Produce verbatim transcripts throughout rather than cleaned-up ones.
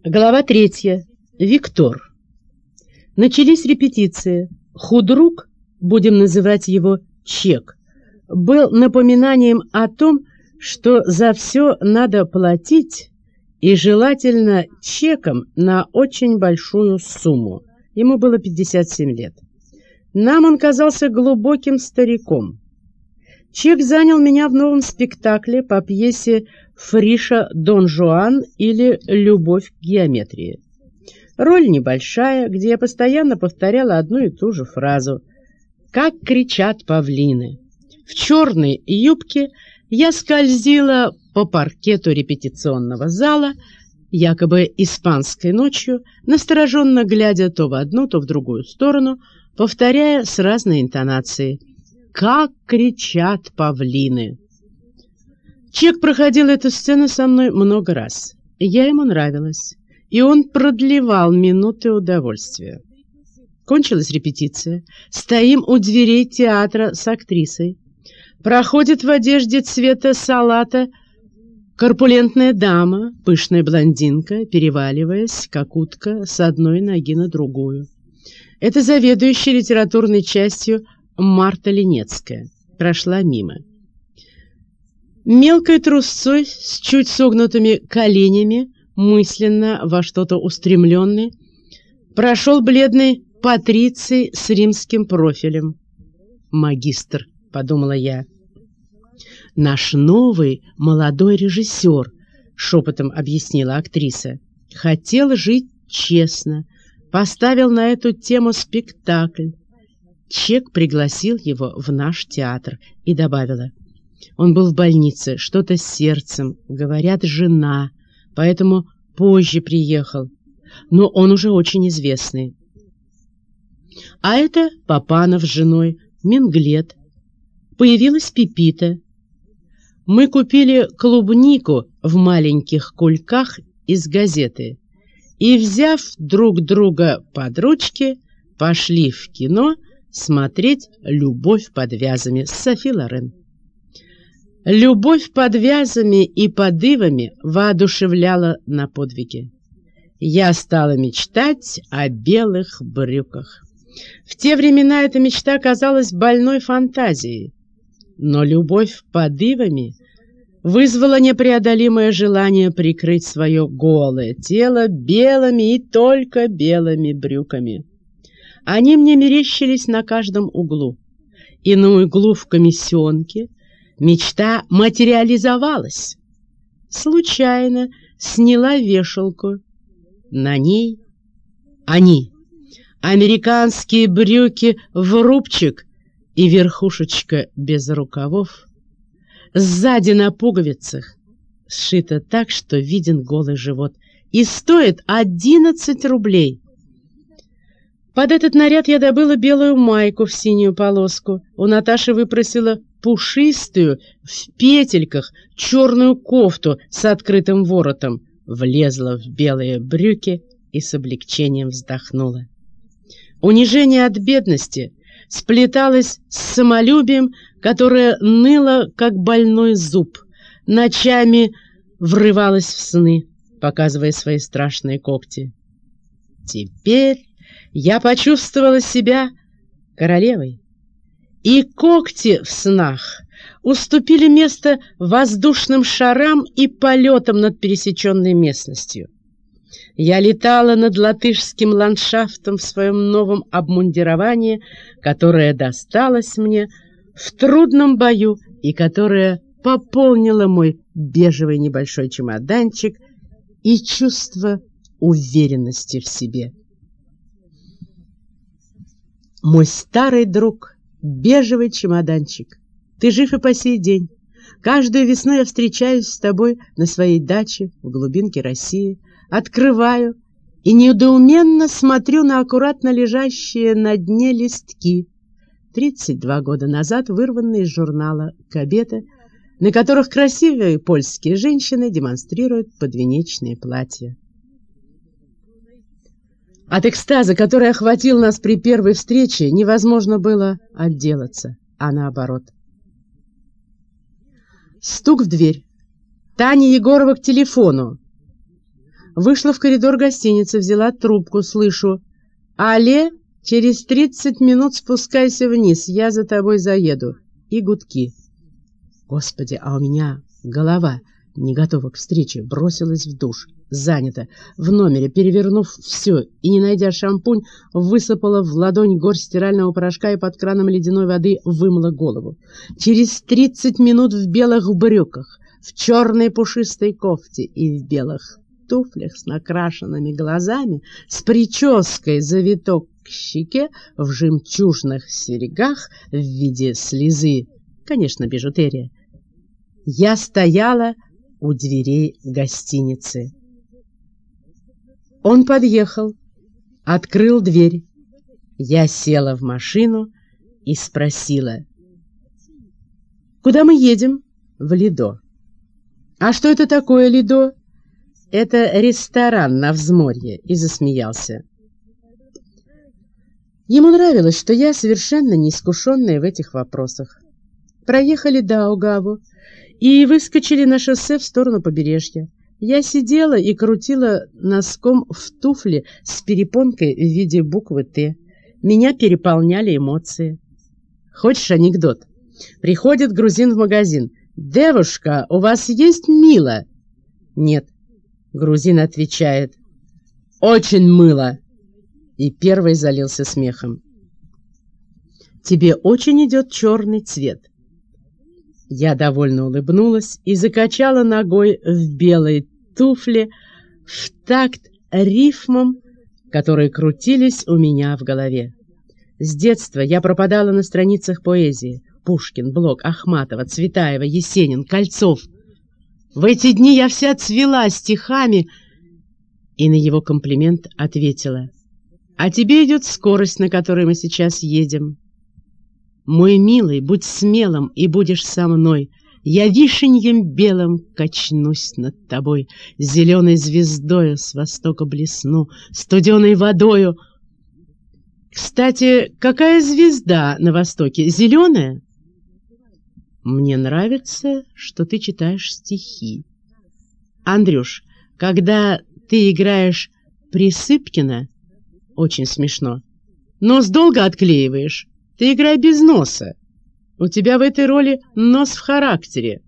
Глава третья. Виктор. Начались репетиции. Худрук, будем называть его Чек, был напоминанием о том, что за все надо платить, и желательно чеком на очень большую сумму. Ему было пятьдесят семь лет. Нам он казался глубоким стариком. Чек занял меня в новом спектакле по пьесе Фриша «Дон Жуан» или «Любовь к геометрии». Роль небольшая, где я постоянно повторяла одну и ту же фразу «Как кричат павлины». В черной юбке я скользила по паркету репетиционного зала, якобы испанской ночью, настороженно глядя то в одну, то в другую сторону, повторяя с разной интонацией «Как кричат павлины». Чек проходил эту сцену со мной много раз. Я ему нравилась, и он продлевал минуты удовольствия. Кончилась репетиция. Стоим у дверей театра с актрисой. Проходит в одежде цвета салата корпулентная дама, пышная блондинка, переваливаясь, как утка, с одной ноги на другую. Это заведующая литературной частью Марта Ленецкая. Прошла мимо. Мелкой трусцой, с чуть согнутыми коленями, мысленно во что-то устремленный, прошел бледный Патриций с римским профилем. «Магистр», — подумала я. «Наш новый молодой режиссер», — шепотом объяснила актриса, — «хотел жить честно, поставил на эту тему спектакль. Чек пригласил его в наш театр», и добавила: «Он был в больнице, что-то с сердцем, говорят, жена, поэтому позже приехал, но он уже очень известный». А это Папанов с женой, Менглет. Появилась Пепита. Мы купили клубнику в маленьких кульках из газеты и, взяв друг друга под ручки, пошли в кино смотреть «Любовь под вязами» с Софи Лорен. Любовь под вязами и под ивами воодушевляла на подвиги. Я стала мечтать о белых брюках. В те времена эта мечта казалась больной фантазией, но любовь под ивами вызвала непреодолимое желание прикрыть свое голое тело белыми и только белыми брюками. Они мне мерещились на каждом углу, и на углу в комиссионке мечта материализовалась. Случайно сняла вешалку. На ней они. Американские брюки в рубчик и верхушечка без рукавов. Сзади на пуговицах сшито так, что виден голый живот. И стоит одиннадцать рублей. Под этот наряд я добыла белую майку в синюю полоску. У Наташи выпросила пушистую в петельках черную кофту с открытым воротом. Влезла в белые брюки и с облегчением вздохнула. Унижение от бедности сплеталось с самолюбием, которое ныло, как больной зуб, ночами врывалось в сны, показывая свои страшные когти. Теперь я почувствовала себя королевой, и когти в снах уступили место воздушным шарам и полетам над пересеченной местностью. Я летала над латышским ландшафтом в своем новом обмундировании, которое досталось мне в трудном бою и которое пополнило мой бежевый небольшой чемоданчик и чувство уверенности в себе. Мой старый друг, бежевый чемоданчик, ты жив и по сей день. Каждую весну я встречаюсь с тобой на своей даче в глубинке России, открываю и недоуменно смотрю на аккуратно лежащие на дне листки, тридцать два года назад вырванные из журнала «Кобета», на которых красивые польские женщины демонстрируют подвенечные платья. От экстаза, который охватил нас при первой встрече, невозможно было отделаться, а наоборот. Стук в дверь. Таня Егорова к телефону. Вышла в коридор гостиницы, взяла трубку, слышу: «Але, через тридцать минут спускайся вниз, я за тобой заеду». И гудки. Господи, а у меня голова, не готова к встрече, бросилась в душ. Занято. В номере, перевернув все и не найдя шампунь, высыпала в ладонь горсть стирального порошка и под краном ледяной воды вымыла голову. Через тридцать минут в белых брюках, в черной пушистой кофте и в белых туфлях с накрашенными глазами, с прической завиток к щеке, в жемчужных серьгах в виде слезы, конечно, бижутерия, я стояла у дверей гостиницы. Он подъехал, открыл дверь. Я села в машину и спросила: «Куда мы едем?» «В Лидо». «А что это такое Лидо?» «Это ресторан на взморье», и засмеялся. Ему нравилось, что я совершенно неискушенная в этих вопросах. Проехали Даугаву и выскочили на шоссе в сторону побережья. Я сидела и крутила носком в туфле с перепонкой в виде буквы «Т». Меня переполняли эмоции. Хочешь анекдот? Приходит грузин в магазин. «Девушка, у вас есть мыло?» «Нет». Грузин отвечает: «Очень мыло». И первый залился смехом. «Тебе очень идет черный цвет». Я довольно улыбнулась и закачала ногой в белой туфле в такт рифмам, которые крутились у меня в голове. С детства я пропадала на страницах поэзии. Пушкин, Блок, Ахматова, Цветаева, Есенин, Кольцов. В эти дни я вся цвела стихами и на его комплимент ответила: «А тебе идет скорость, на которой мы сейчас едем. Мой милый, будь смелым и будешь со мной. Я вишеньем белым качнусь над тобой, зеленой звездою с востока блесну, студеной водою». Кстати, какая звезда на востоке? Зеленая? Мне нравится, что ты читаешь стихи. Андрюш, когда ты играешь Присыпкина, очень смешно. Нос долго отклеиваешь. Ты играй без носа. У тебя в этой роли нос в характере.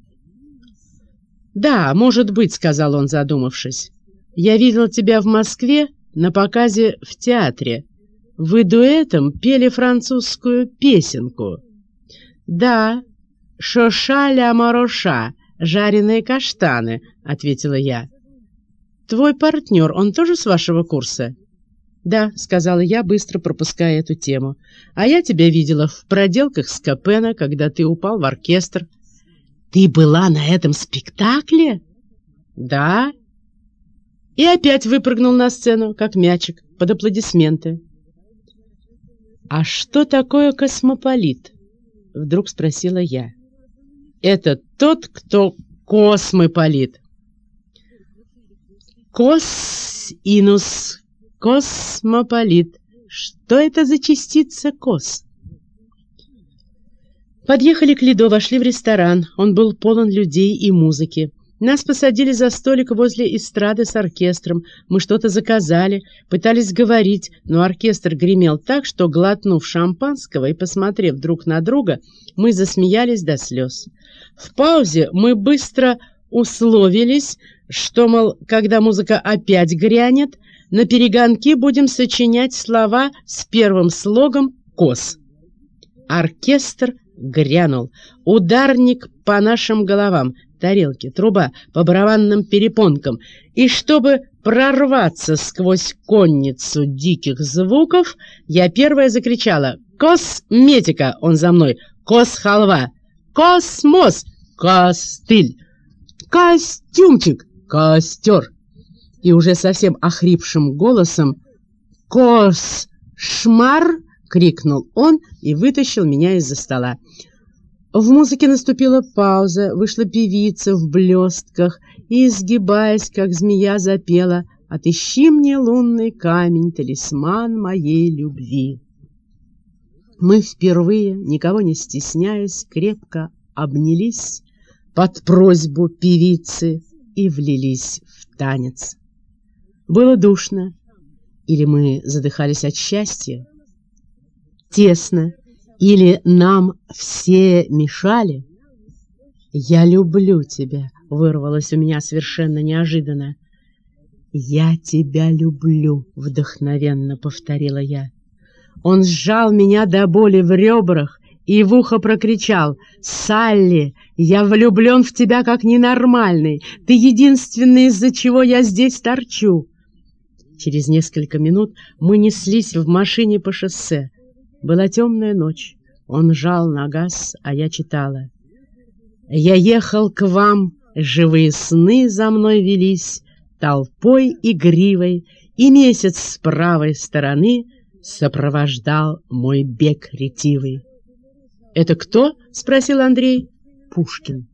«Да, может быть», — сказал он, задумавшись. «Я видел тебя в Москве на показе в театре. Вы дуэтом пели французскую песенку». «Да, шоша ля мороша, жареные каштаны», — ответила я. «Твой партнер, он тоже с вашего курса?» «Да», — сказала я, быстро пропуская эту тему. «А я тебя видела в проделках с Копена, когда ты упал в оркестр». «Ты была на этом спектакле?» «Да». И опять выпрыгнул на сцену, как мячик, под аплодисменты. «А что такое космополит?» — вдруг спросила я. «Это тот, кто космополит». «Кос-инус». Космополит. Что это за частица кос? Подъехали к Лидо, вошли в ресторан. Он был полон людей и музыки. Нас посадили за столик возле эстрады с оркестром. Мы что-то заказали, пытались говорить, но оркестр гремел так, что, глотнув шампанского и посмотрев друг на друга, мы засмеялись до слез. В паузе мы быстро условились, что, мол, когда музыка опять грянет, на перегонки будем сочинять слова с первым слогом «кос». Оркестр грянул. Ударник по нашим головам, тарелки, труба по барабанным перепонкам. И чтобы прорваться сквозь конницу диких звуков, я первая закричала: «Косметика!» Он за мной. «Кос-халва!» «Космос!» «Костыль!» «Костюмчик!» «Костер!» И уже совсем охрипшим голосом: «Кошмар!» — крикнул он и вытащил меня из-за стола. В музыке наступила пауза, вышла певица в блестках и, изгибаясь, как змея, запела: «Отыщи мне лунный камень, талисман моей любви». Мы впервые, никого не стесняясь, крепко обнялись под просьбу певицы и влились в танец. Было душно. Или мы задыхались от счастья? Тесно. Или нам все мешали? «Я люблю тебя», — вырвалось у меня совершенно неожиданно. «Я тебя люблю», — вдохновенно повторила я. Он сжал меня до боли в ребрах и в ухо прокричал: «Салли, я влюблен в тебя как ненормальный. Ты единственный, из-за чего я здесь торчу». Через несколько минут мы неслись в машине по шоссе. Была темная ночь. Он жал на газ, а я читала. «Я ехал к вам, живые сны за мной велись, толпой игривой, и месяц с правой стороны сопровождал мой бег ретивый». «Это кто?» — спросил Андрей. «Пушкин».